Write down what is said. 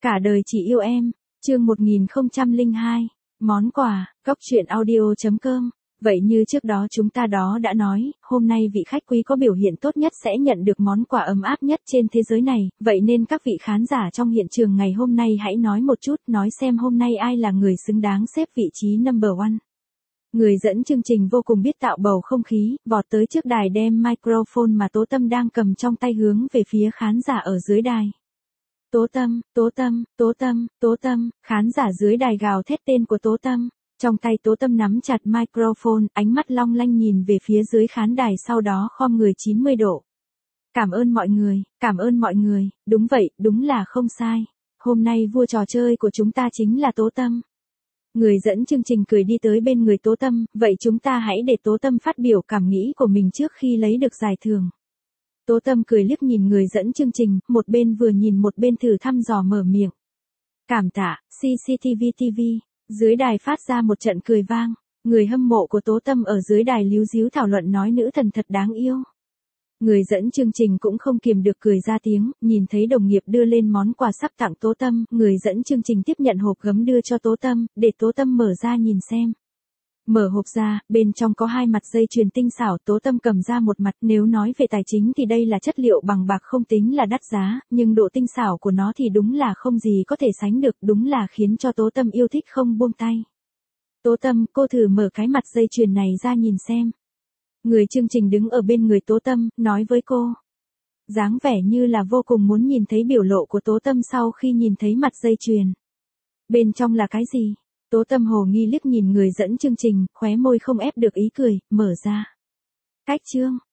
Cả đời chỉ yêu em, chương 1002, món quà, góc truyện audio.com. Vậy như trước đó chúng ta đã nói, hôm nay vị khách quý có biểu hiện tốt nhất sẽ nhận được món quà ấm áp nhất trên thế giới này, vậy nên các vị khán giả trong hiện trường ngày hôm nay hãy nói một chút, nói xem hôm nay ai là người xứng đáng xếp vị trí number one. Người dẫn chương trình vô cùng biết tạo bầu không khí, vọt tới trước đài đem microphone mà Tố Tâm đang cầm trong tay hướng về phía khán giả ở dưới đài. Tố Tâm, Tố Tâm, Tố Tâm, Tố Tâm, khán giả dưới đài gào thét tên của Tố Tâm. Trong tay Tố Tâm nắm chặt microphone, ánh mắt long lanh nhìn về phía dưới khán đài sau đó khom người 90 độ. Cảm ơn mọi người, đúng vậy, đúng là không sai. Hôm nay vua trò chơi của chúng ta chính là Tố Tâm. Người dẫn chương trình cười đi tới bên người Tố Tâm, vậy chúng ta hãy để Tố Tâm phát biểu cảm nghĩ của mình trước khi lấy được giải thưởng. Tố Tâm cười liếc nhìn người dẫn chương trình, một bên vừa nhìn một bên thử thăm dò mở miệng. Cảm tạ, CCTV TV. Dưới đài phát ra một trận cười vang. Người hâm mộ của Tố Tâm ở dưới đài líu díu thảo luận nói nữ thần thật đáng yêu. Người dẫn chương trình cũng không kiềm được cười ra tiếng, nhìn thấy đồng nghiệp đưa lên món quà sắp tặng Tố Tâm, người dẫn chương trình tiếp nhận hộp gấm đưa cho Tố Tâm, để Tố Tâm mở ra nhìn xem. Mở hộp ra, bên trong có 2 mặt dây chuyền tinh xảo, Tố Tâm cầm ra một mặt, nếu nói về tài chính thì đây là chất liệu bằng bạc không tính là đắt giá, nhưng độ tinh xảo của nó thì đúng là không gì có thể sánh được, đúng là khiến cho Tố Tâm yêu thích không buông tay. Tố Tâm, cô thử mở cái mặt dây chuyền này ra nhìn xem. Người chương trình đứng ở bên người Tố Tâm, nói với cô. Dáng vẻ như là vô cùng muốn nhìn thấy biểu lộ của Tố Tâm sau khi nhìn thấy mặt dây chuyền. Bên trong là cái gì? Tố Tâm hồ nghi liếc nhìn người dẫn chương trình, khóe môi không ép được ý cười, mở ra. Cách chương,